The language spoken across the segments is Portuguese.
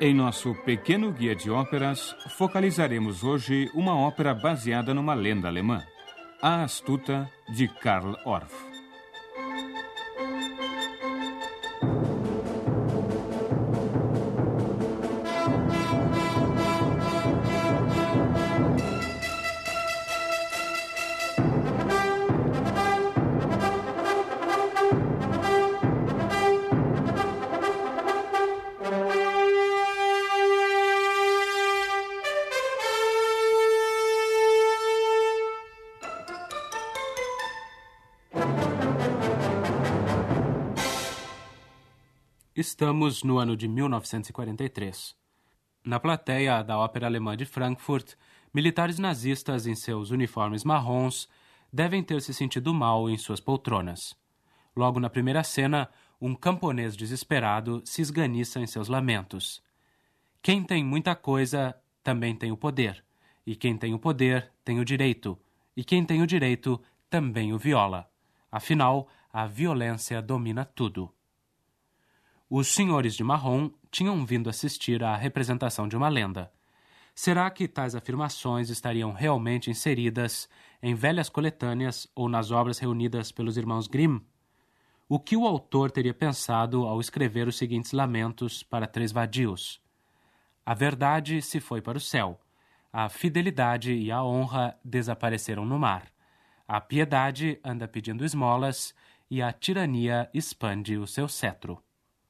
Em nosso pequeno guia de óperas, focalizaremos hoje uma ópera baseada numa lenda alemã, A Astuta, de Carl Orff. Estamos no ano de 1943. Na plateia da Ópera Alemã de Frankfurt, militares nazistas em seus uniformes marrons devem ter se sentido mal em suas poltronas. Logo na primeira cena, um camponês desesperado se esganiça em seus lamentos. Quem tem muita coisa também tem o poder, e quem tem o poder tem o direito, e quem tem o direito também o viola. Afinal, a violência domina tudo. Os senhores de marrom tinham vindo assistir à representação de uma lenda. Será que tais afirmações estariam realmente inseridas em velhas coletâneas ou nas obras reunidas pelos irmãos Grimm? O que o autor teria pensado ao escrever os seguintes lamentos para 3 vadios? A verdade se foi para o céu, a fidelidade e a honra desapareceram no mar, a piedade anda pedindo esmolas e a tirania expande o seu cetro.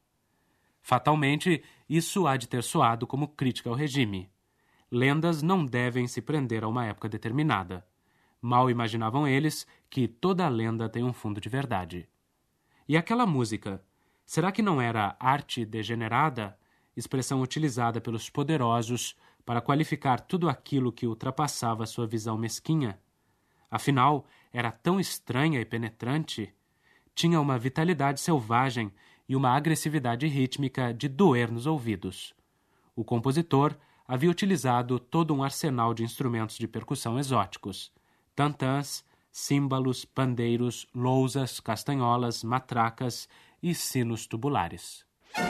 Fatalmente, isso há de ter soado como crítica ao regime. Lendas não devem se prender a uma época determinada. Mal imaginavam eles que toda lenda tem um fundo de verdade. E aquela música, será que não era arte degenerada, expressão utilizada pelos poderosos para qualificar tudo aquilo que ultrapassava sua visão mesquinha? Afinal, era tão estranha e penetrante, tinha uma vitalidade selvagem e uma agressividade rítmica de doer nos ouvidos. O compositor havia utilizado todo um arsenal de instrumentos de percussão exóticos: tantãs, címbalos, pandeiros, lousas, castanholas, matracas e sinos tubulares.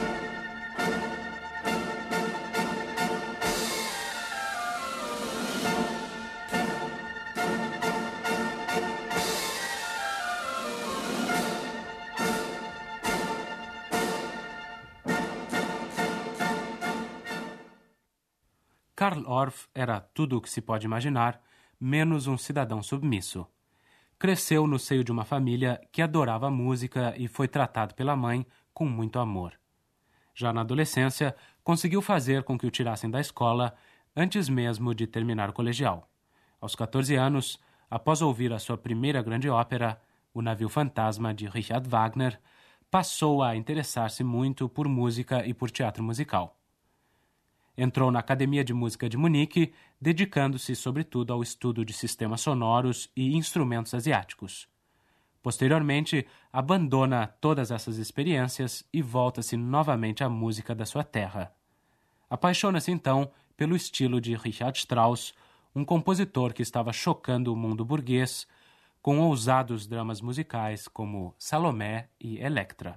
Carl Orff era tudo o que se pode imaginar, menos um cidadão submisso. Cresceu no seio de uma família que adorava a música e foi tratado pela mãe com muito amor. Já na adolescência, conseguiu fazer com que o tirassem da escola antes mesmo de terminar o colegial. Aos 14 anos, após ouvir a sua primeira grande ópera, O Navio Fantasma, de Richard Wagner, passou a interessar-se muito por música e por teatro musical. Entrou na Academia de Música de Munique, dedicando-se sobretudo ao estudo de sistemas sonoros e instrumentos asiáticos. Posteriormente, abandona todas essas experiências e volta-se novamente à música da sua terra. Apaixona-se então pelo estilo de Richard Strauss, um compositor que estava chocando o mundo burguês com ousados dramas musicais como Salomé e Electra.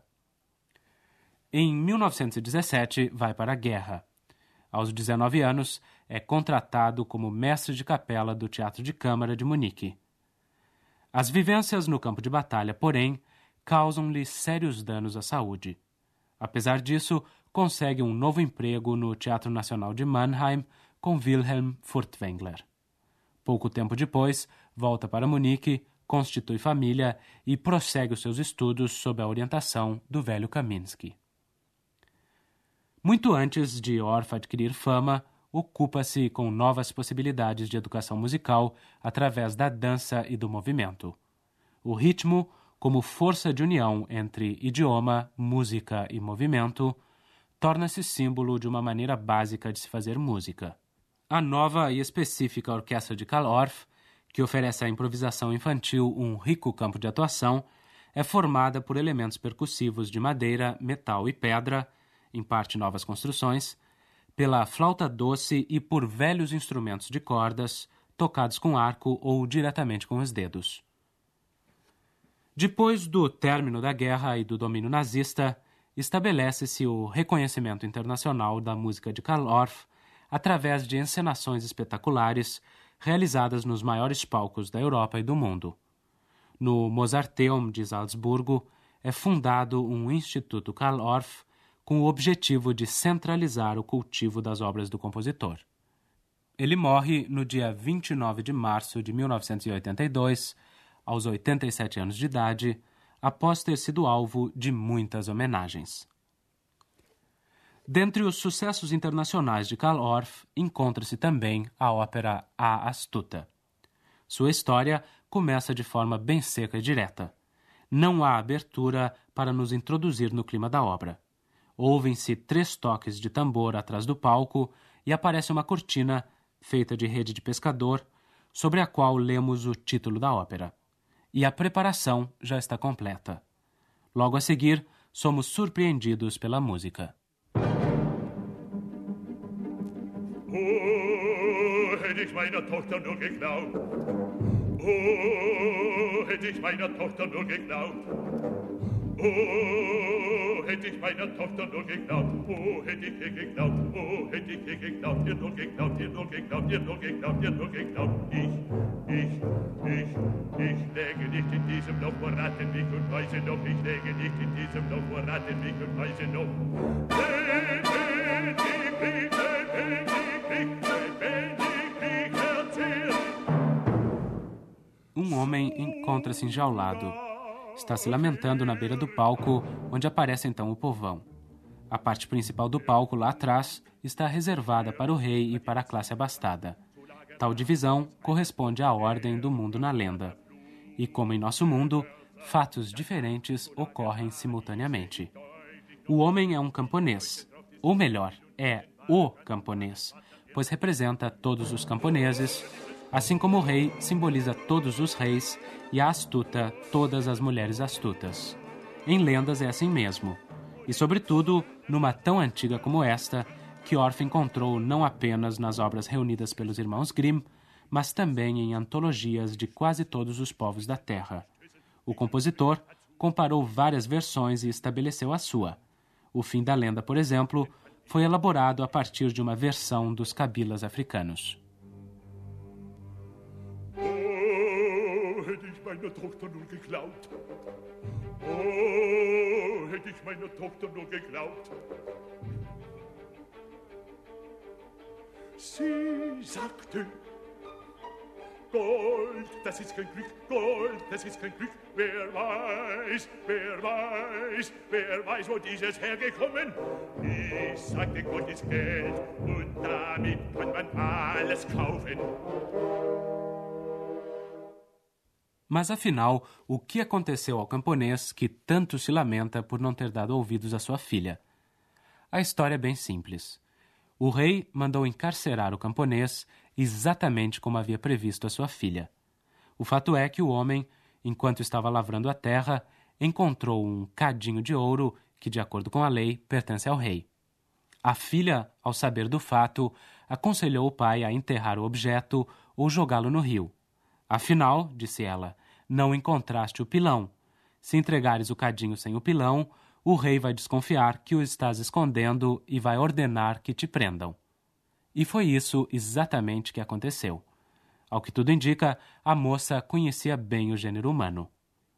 Em 1917, vai para a guerra. Aos 19 anos, é contratado como mestre de capela do Teatro de Câmara de Munique. As vivências no campo de batalha, porém, causam-lhe sérios danos à saúde. Apesar disso, consegue um novo emprego no Teatro Nacional de Mannheim com Wilhelm Furtwängler. Pouco tempo depois, volta para Munique, constitui família e prossegue os seus estudos sob a orientação do velho Kaminsky. Muito antes de Orff adquirir fama, ocupa-se com novas possibilidades de educação musical através da dança e do movimento. O ritmo, como força de união entre idioma, música e movimento, torna-se símbolo de uma maneira básica de se fazer música. A nova e específica orquestra de Carl Orff, que oferece à improvisação infantil um rico campo de atuação, é formada por elementos percussivos de madeira, metal e pedra, em parte novas construções, pela flauta doce e por velhos instrumentos de cordas, tocados com arco ou diretamente com os dedos. Depois do término da guerra e do domínio nazista, estabelece-se o reconhecimento internacional da música de Carl Orff através de encenações espetaculares realizadas nos maiores palcos da Europa e do mundo. No Mozarteum de Salzburgo é fundado um Instituto Carl Orff com o objetivo de centralizar o cultivo das obras do compositor. Ele morre no dia 29 de março de 1982, aos 87 anos de idade, após ter sido alvo de muitas homenagens. Dentre os sucessos internacionais de Carl Orff, encontra-se também a ópera A Astuta. Sua história começa de forma bem seca e direta. Não há abertura para nos introduzir no clima da obra. Ouvem-se 3 toques de tambor atrás do palco e aparece uma cortina, feita de rede de pescador, sobre a qual lemos o título da ópera. E a preparação já está completa. Logo a seguir, somos surpreendidos pela música. Oh, hätte ich meiner Tochter nur geglaubt. Oh, hätte ich meiner Tochter nur geglaubt. Oh, hätte ich meiner Tochter nur geglaubt. Oh, hätte ich ihr geglaubt. Oh, hätte ich ihr geglaubt. Ihr nur geglaubt, ihr nur geglaubt, ihr nur geglaubt, ihr nur geglaubt. Ich läge nicht in diesem Loch, wo Ratten mich und Mäuse noch. Ich läge nicht in diesem Loch, wo Ratten mich und Mäuse noch. Um homem encontra-se enjaulado. Está se lamentando na beira do palco, onde aparece então o povão. A parte principal do palco, lá atrás, está reservada para o rei e para a classe abastada. Tal divisão corresponde à ordem do mundo na lenda. E como em nosso mundo, fatos diferentes ocorrem simultaneamente. O homem é um camponês, ou melhor, é o camponês, pois representa todos os camponeses, assim como o rei simboliza todos os reis e a astuta todas as mulheres astutas. Em lendas é assim mesmo, e sobretudo numa tão antiga como esta, que Orff encontrou não apenas nas obras reunidas pelos irmãos Grimm, mas também em antologias de quase todos os povos da Terra. O compositor comparou várias versões e estabeleceu a sua. O fim da lenda, por exemplo, foi elaborado a partir de uma versão dos cabilas africanos. Hätte ich meiner Tochter nur geglaubt. Oh, hätte ich meiner Tochter nur geglaubt. Sie sagte, Gold, das ist kein Glück, Gold, das ist kein Glück. Wer weiß, wo dieses hergekommen? Ich sagte, Gold ist Geld und damit kann man alles kaufen. Mas afinal, o que aconteceu ao camponês que tanto se lamenta por não ter dado ouvidos à sua filha? A história é bem simples. O rei mandou encarcerar o camponês exatamente como havia previsto a sua filha. O fato é que o homem, enquanto estava lavrando a terra, encontrou um cadinho de ouro que, de acordo com a lei, pertence ao rei. A filha, ao saber do fato, aconselhou o pai a enterrar o objeto ou jogá-lo no rio. Afinal, disse ela, não encontraste o pilão. Se entregares o cadinho sem o pilão, o rei vai desconfiar que o estás escondendo e vai ordenar que te prendam. E foi isso exatamente que aconteceu. Ao que tudo indica, a moça conhecia bem o gênero humano.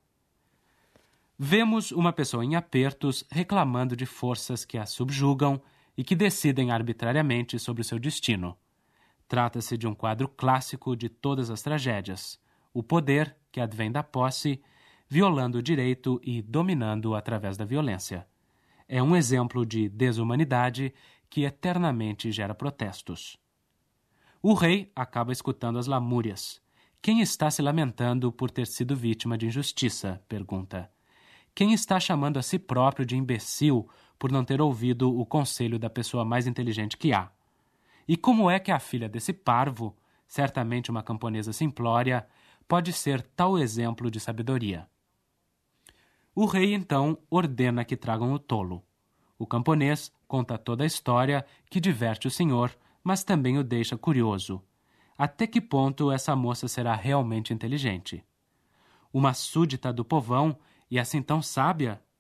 Vemos uma pessoa em apertos reclamando de forças que a subjugam e que decidem arbitrariamente sobre o seu destino. Trata-se de um quadro clássico de todas as tragédias. O poder, que advém da posse, violando o direito e dominando-o através da violência. É um exemplo de desumanidade que eternamente gera protestos. O rei acaba escutando as lamúrias. Quem está se lamentando por ter sido vítima de injustiça? Pergunta. Quem está chamando a si próprio de imbecil por não ter ouvido o conselho da pessoa mais inteligente que há? E como é que a filha desse parvo, certamente uma camponesa simplória, pode ser tal exemplo de sabedoria? O rei, então, ordena que tragam o tolo. O camponês conta toda a história que diverte o senhor, mas também o deixa curioso. Até que ponto essa moça será realmente inteligente? Uma súdita do povão, e assim tão sábia?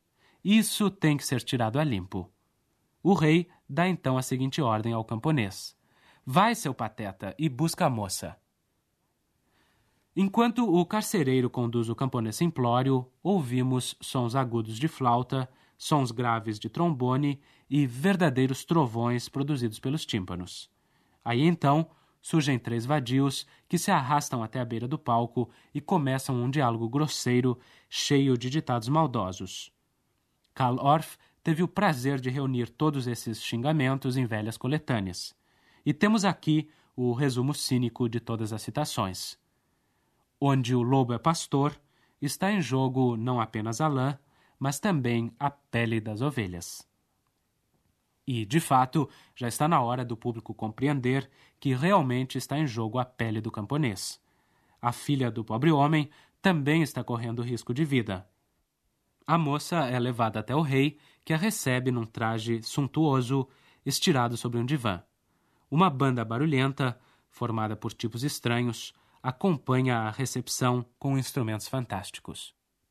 Isso tem que ser tirado a limpo. O rei dá então a seguinte ordem ao camponês: vai, seu pateta, e busca a moça. Enquanto o carcereiro conduz o camponês simplório, ouvimos sons agudos de flauta, sons graves de trombone e verdadeiros trovões produzidos pelos tímpanos. Aí então surgem 3 vadios que se arrastam até a beira do palco e começam um diálogo grosseiro, cheio de ditados maldosos. Karl Orff teve o prazer de reunir todos esses xingamentos em velhas coletâneas. E temos aqui o resumo cínico de todas as citações. Onde o lobo é pastor, está em jogo não apenas a lã, mas também a pele das ovelhas. E, de fato, já está na hora do público compreender que realmente está em jogo a pele do camponês. A filha do pobre homem também está correndo risco de vida. A moça é levada até o rei, que a recebe num traje suntuoso, estirado sobre um divã. Uma banda barulhenta, formada por tipos estranhos, acompanha a recepção com instrumentos fantásticos.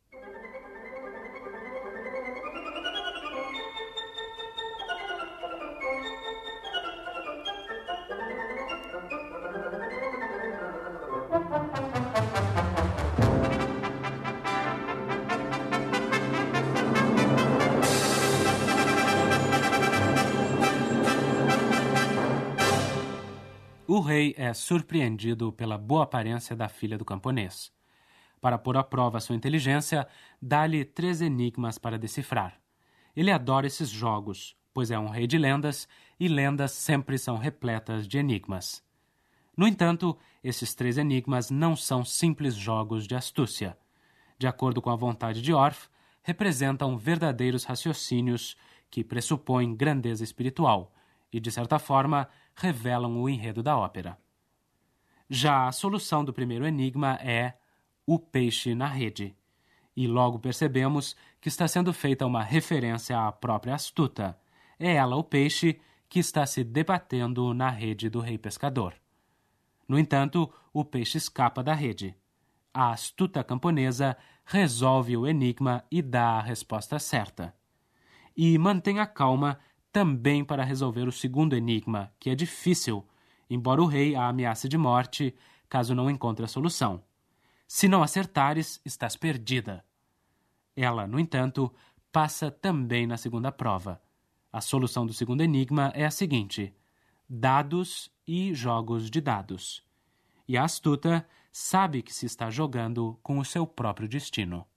O rei é surpreendido pela boa aparência da filha do camponês. Para pôr à prova sua inteligência, dá-lhe 3 enigmas para decifrar. Ele adora esses jogos, pois é um rei de lendas, e lendas sempre são repletas de enigmas. No entanto, esses 3 enigmas não são simples jogos de astúcia. De acordo com a vontade de Orff, representam verdadeiros raciocínios que pressupõem grandeza espiritual e, de certa forma, revelam o enredo da ópera. Já a solução do primeiro enigma é o peixe na rede, e logo percebemos que está sendo feita uma referência à própria astuta. É ela, o peixe, que está se debatendo na rede do rei pescador. No entanto, o peixe escapa da rede. A astuta camponesa resolve o enigma e dá a resposta certa. E mantém a calma também para resolver o segundo enigma, que é difícil, embora o rei a ameace de morte caso não encontre a solução. Se não acertares, estás perdida. Ela, no entanto, passa também na segunda prova. A solução do segundo enigma é a seguinte: dados e jogos de dados. E a astuta sabe que se está jogando com o seu próprio destino.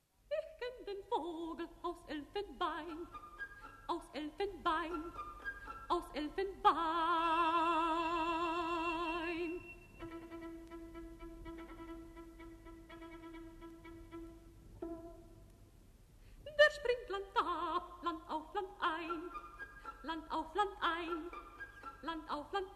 Aus Elfenbein. Der springt Land ab, Land auf Land ein, Land auf Land ein, Land auf Land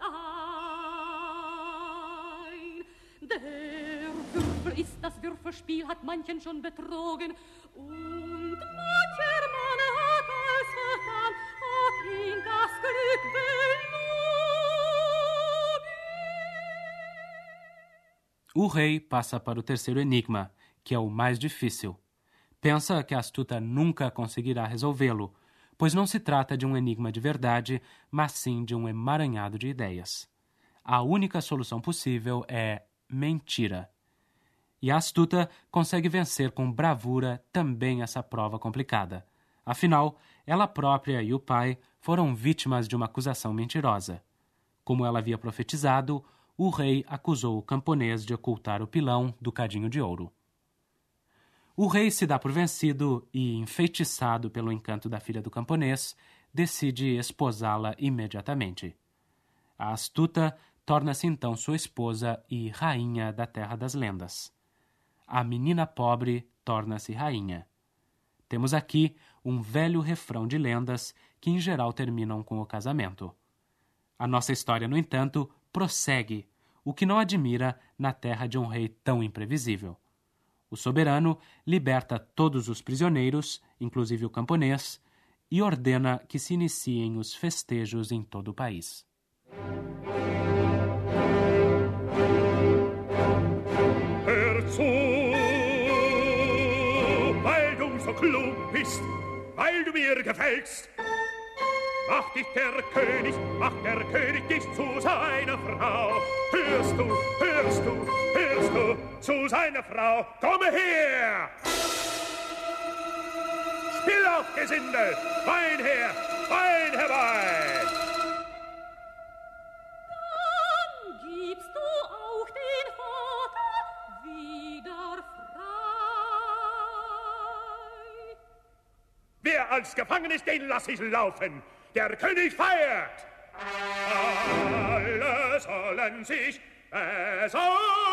ein. Der Würfel ist das Würfelspiel, hat manchen schon betrogen, und mancher Mann hat alles vertan, hat ihn das Glück belogen. O rei passa para o terceiro enigma, que é o mais difícil. Pensa que a astuta nunca conseguirá resolvê-lo, pois não se trata de um enigma de verdade, mas sim de um emaranhado de ideias. A única solução possível é mentira. E a astuta consegue vencer com bravura também essa prova complicada. Afinal, ela própria e o pai foram vítimas de uma acusação mentirosa. Como ela havia profetizado, o rei acusou o camponês de ocultar o pilão do cadinho de ouro. O rei se dá por vencido e, enfeitiçado pelo encanto da filha do camponês, decide esposá-la imediatamente. A astuta torna-se então sua esposa e rainha da Terra das Lendas. A menina pobre torna-se rainha. Temos aqui um velho refrão de lendas que em geral terminam com o casamento. A nossa história, no entanto, prossegue, o que não admira na terra de um rei tão imprevisível. O soberano liberta todos os prisioneiros, inclusive o camponês, e ordena que se iniciem os festejos em todo o país. Hör zu, weil du so klug bist, weil du mir gefällst. Macht der König dich zu seiner Frau. Hörst du, zu seiner Frau. Komme her! Spiel auf, Gesindel! Wein her, Wein herbei! Dann gibst du auch den Vater wieder frei. Wer als gefangen ist, den lass ich laufen. Der König feiert. Alle sollen sich besaufen.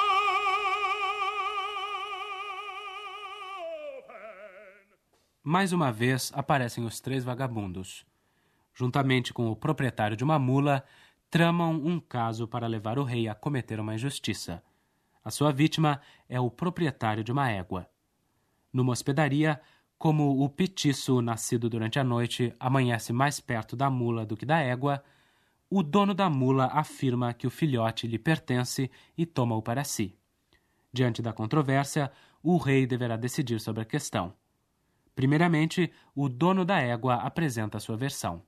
Mais uma vez aparecem os 3 vagabundos. Juntamente com o proprietário de uma mula, tramam um caso para levar o rei a cometer uma injustiça. A sua vítima é o proprietário de uma égua. Numa hospedaria, como o petiço nascido durante a noite amanhece mais perto da mula do que da égua, o dono da mula afirma que o filhote lhe pertence e toma-o para si. Diante da controvérsia, o rei deverá decidir sobre a questão. Primeiramente, o dono da égua apresenta a sua versão.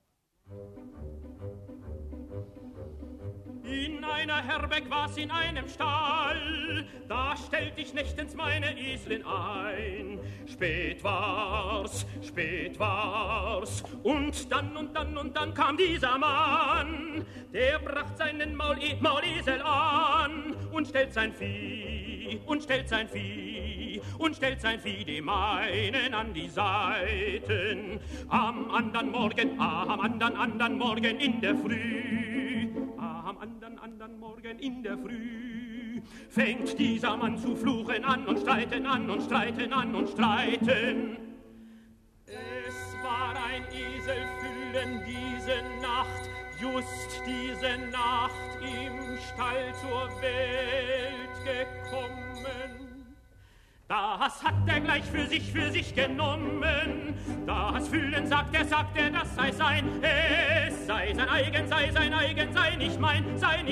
In einer Herberg war's in einem Stall, da stellt ich nächtens meine Eselin ein. Spät war's, und dann kam dieser Mann, der bracht seinen Maulesel an und stellt sein Vieh dem meinen an die Seiten. Am andern Morgen in der Früh, fängt dieser Mann zu fluchen an und streiten. Es war ein Eselfüllen diese Nacht, just diese Nacht im Stall zur Welt gekommen. Das hat er gleich für sich genommen. Das Füllen sagt er, das sei sein. Es sei sein eigen, sei nicht mein.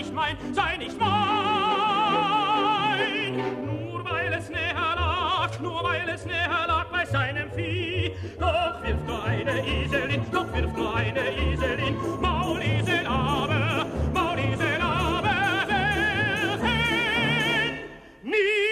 Nur weil es näher lag bei seinem Vieh. Doch wirft nur eine Eselin, Maulesel aber, werfen nie.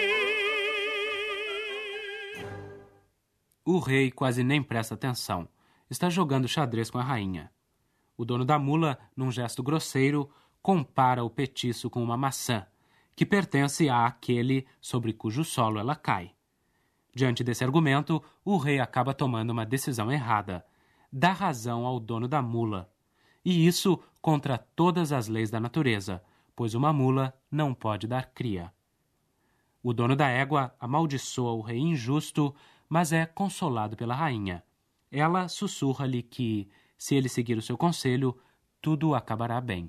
O rei quase nem presta atenção. Está jogando xadrez com a rainha. O dono da mula, num gesto grosseiro, compara o petiço com uma maçã, que pertence àquele sobre cujo solo ela cai. Diante desse argumento, o rei acaba tomando uma decisão errada. Dá razão ao dono da mula. E isso contra todas as leis da natureza, pois uma mula não pode dar cria. O dono da égua amaldiçoa o rei injusto, mas é consolado pela rainha. Ela sussurra-lhe que, se ele seguir o seu conselho, tudo acabará bem.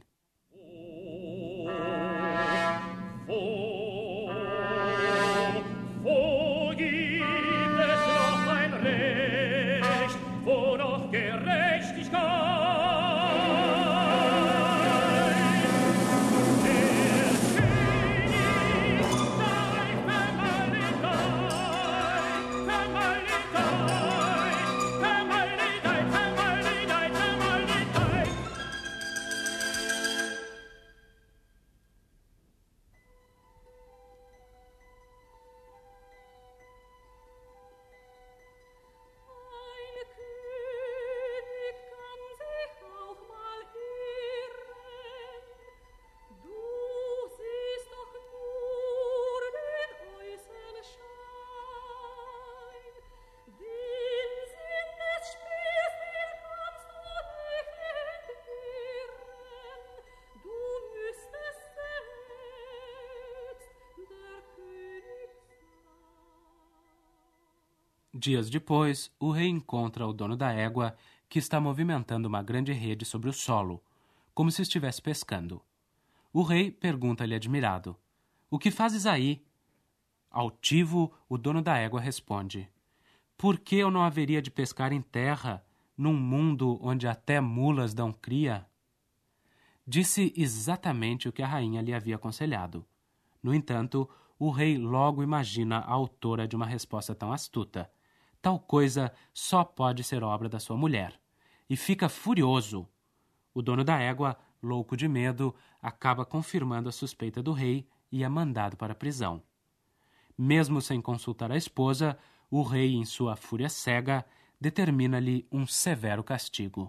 Dias depois, o rei encontra o dono da égua, que está movimentando uma grande rede sobre o solo, como se estivesse pescando. O rei pergunta-lhe admirado: "O que fazes aí?" Altivo, o dono da égua responde: "Por que eu não haveria de pescar em terra, num mundo onde até mulas dão cria?" Disse exatamente o que a rainha lhe havia aconselhado. No entanto, o rei logo imagina a autora de uma resposta tão astuta. Tal coisa só pode ser obra da sua mulher. E fica furioso. O dono da égua, louco de medo, acaba confirmando a suspeita do rei e é mandado para a prisão. Mesmo sem consultar a esposa, o rei, em sua fúria cega, determina-lhe um severo castigo.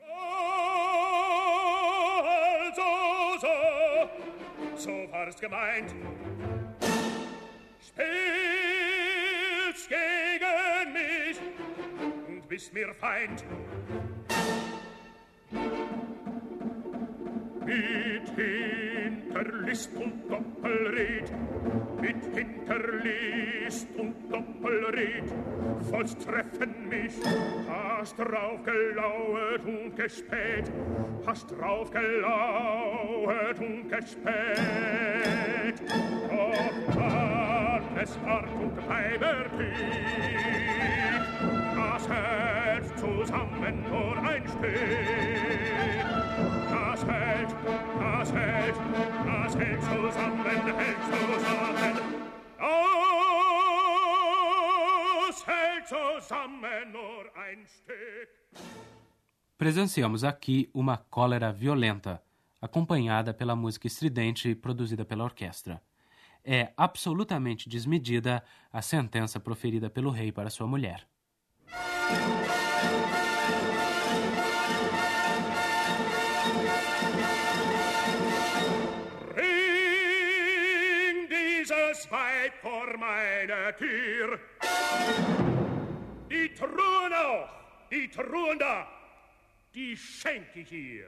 So war's gemeint. Spielst gegen mich und bist mir Feind. Mit Hinterlist und Doppelried, mit Hinterlist und Doppelried, vollstreffen mich, hast drauf gelauert und gespäht, hast drauf gelauert und gespäht, doch dann es hart und heibertief, das hält zusammen nur ein Stück, das hält zusammen, hält zusammen. Das hält zusammen nur ein Stück. Presenciamos aqui uma cólera violenta, acompanhada pela música estridente produzida pela orquestra. É absolutamente desmedida a sentença proferida pelo rei para sua mulher. Weib vor meiner Tür. Die Truhen auch, die Truhen da, die schenk ich ihr.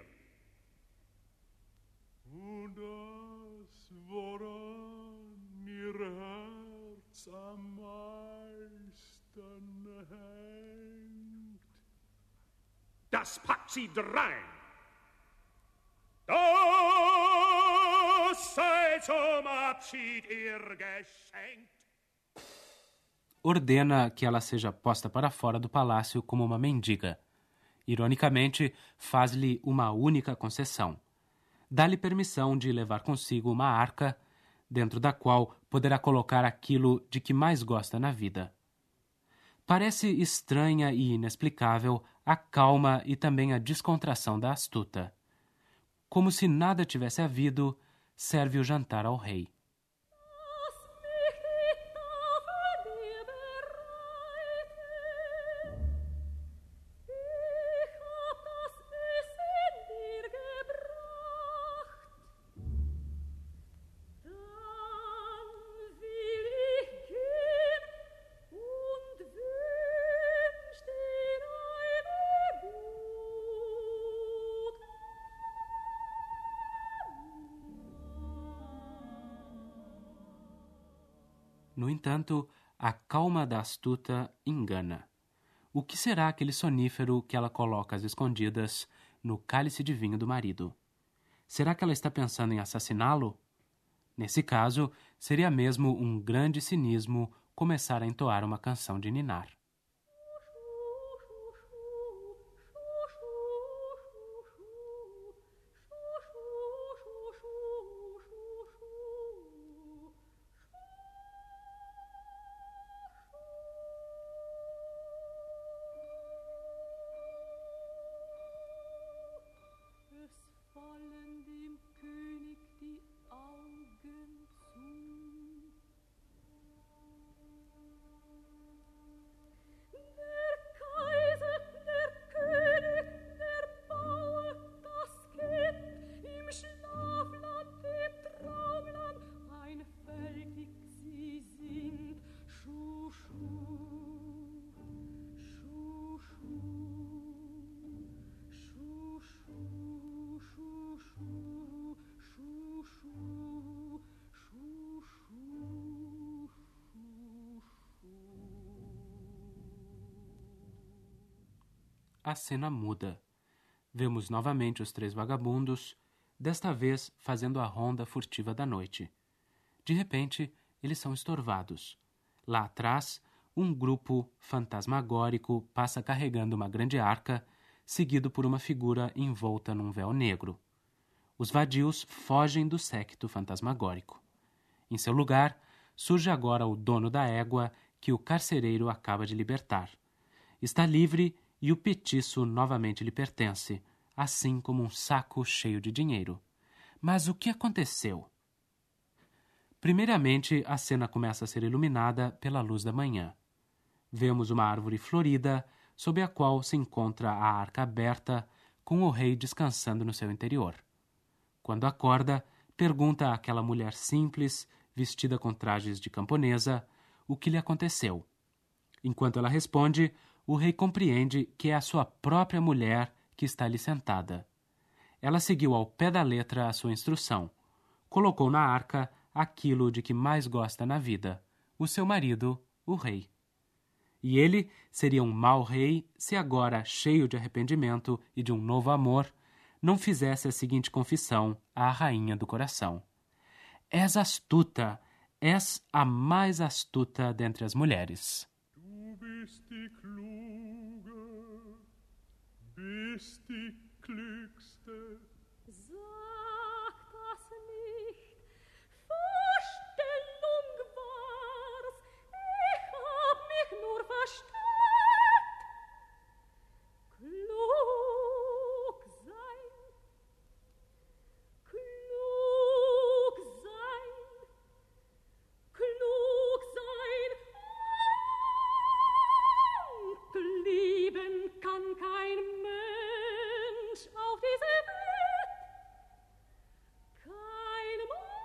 Und das, woran ihr Herz am meisten hängt, das packt sie drein. Das sei zum Abschied ihr geschenkt. Ordena que ela seja posta para fora do palácio como uma mendiga. Ironicamente, faz-lhe uma única concessão. Dá-lhe permissão de levar consigo uma arca, dentro da qual poderá colocar aquilo de que mais gosta na vida. Parece estranha e inexplicável a calma e também a descontração da astuta. Como se nada tivesse havido, serve o jantar ao rei. No entanto, a calma da astuta engana. O que será aquele sonífero que ela coloca às escondidas no cálice de vinho do marido? Será que ela está pensando em assassiná-lo? Nesse caso, seria mesmo um grande cinismo começar a entoar uma canção de ninar. Fallen dem König die Augen zu. Der Kaiser, der König, der Bauer, das Kind, im Schlafland, im Traumland, einfältig sie sind, Schu, Schu, Schu, Schu, Schu, Schu. A cena muda. Vemos novamente os três vagabundos, desta vez fazendo a ronda furtiva da noite. De repente, eles são estorvados. Lá atrás, um grupo fantasmagórico passa carregando uma grande arca, seguido por uma figura envolta num véu negro. Os vadios fogem do séquito fantasmagórico. Em seu lugar, surge agora o dono da égua, que o carcereiro acaba de libertar. Está livre e o petiço novamente lhe pertence, assim como um saco cheio de dinheiro. Mas o que aconteceu? Primeiramente, a cena começa a ser iluminada pela luz da manhã. Vemos uma árvore florida, sob a qual se encontra a arca aberta, com o rei descansando no seu interior. Quando acorda, pergunta àquela mulher simples, vestida com trajes de camponesa, o que lhe aconteceu. Enquanto ela responde, o rei compreende que é a sua própria mulher que está ali sentada. Ela seguiu ao pé da letra a sua instrução. Colocou na arca aquilo de que mais gosta na vida, o seu marido, o rei. E ele seria um mau rei se agora, cheio de arrependimento e de um novo amor, não fizesse a seguinte confissão à rainha do coração. És astuta, és a mais astuta dentre as mulheres. Du bist die Kluge, bist die Klügste. Sag das nicht, Vorstellung war's, ich hab mich nur verstellt. Klug sein, klug sein, klug sein, und lieben kann kein Mensch auf dieser Welt, kein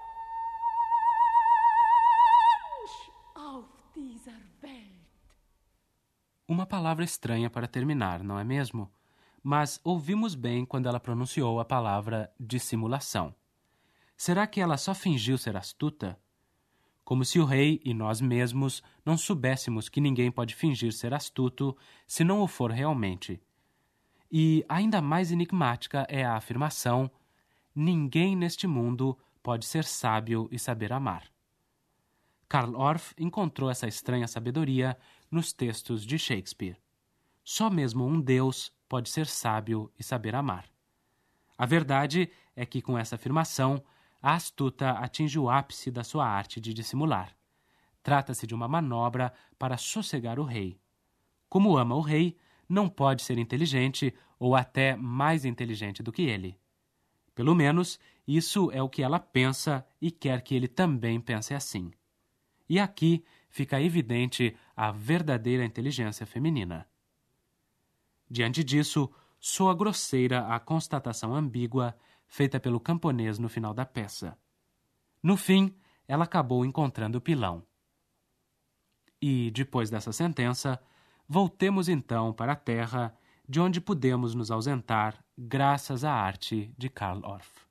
Mensch auf dieser Welt. Uma palavra estranha para terminar, não é mesmo? Mas ouvimos bem quando ela pronunciou a palavra dissimulação. Será que ela só fingiu ser astuta? Como se o rei e nós mesmos não soubéssemos que ninguém pode fingir ser astuto se não o for realmente. E ainda mais enigmática é a afirmação: ninguém neste mundo pode ser sábio e saber amar. Karl Orff encontrou essa estranha sabedoria nos textos de Shakespeare. Só mesmo um Deus pode ser sábio e saber amar. A verdade é que, com essa afirmação, a astuta atinge o ápice da sua arte de dissimular. Trata-se de uma manobra para sossegar o rei. Como ama o rei, não pode ser inteligente ou até mais inteligente do que ele. Pelo menos, isso é o que ela pensa e quer que ele também pense assim. E aqui fica evidente a verdadeira inteligência feminina. Diante disso, soa grosseira a constatação ambígua feita pelo camponês no final da peça. No fim, ela acabou encontrando o pilão. E, depois dessa sentença, voltemos então para a terra, de onde pudemos nos ausentar graças à arte de Karl Orff.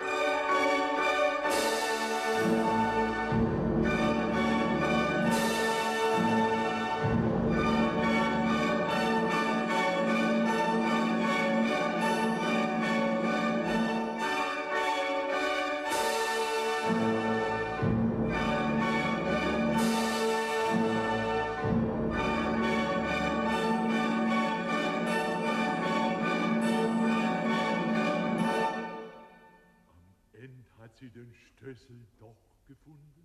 Hat sie den Stössel doch gefunden?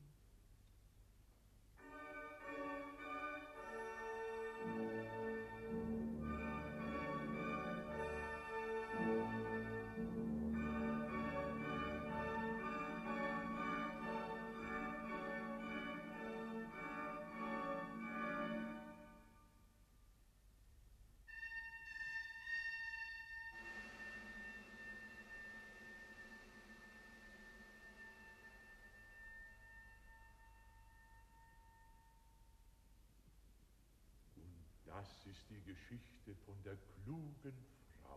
Das ist die Geschichte von der klugen Frau.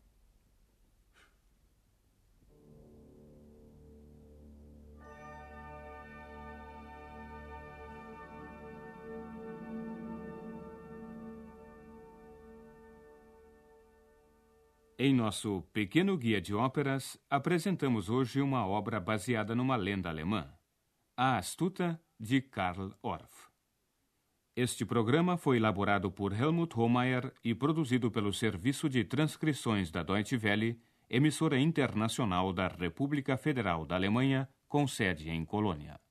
Em nosso pequeno guia de óperas, apresentamos hoje uma obra baseada numa lenda alemã, A Astuta, de Karl Orff. Este programa foi elaborado por Helmut Hohmeier e produzido pelo Serviço de Transcrições da Deutsche Welle, emissora internacional da República Federal da Alemanha, com sede em Colônia.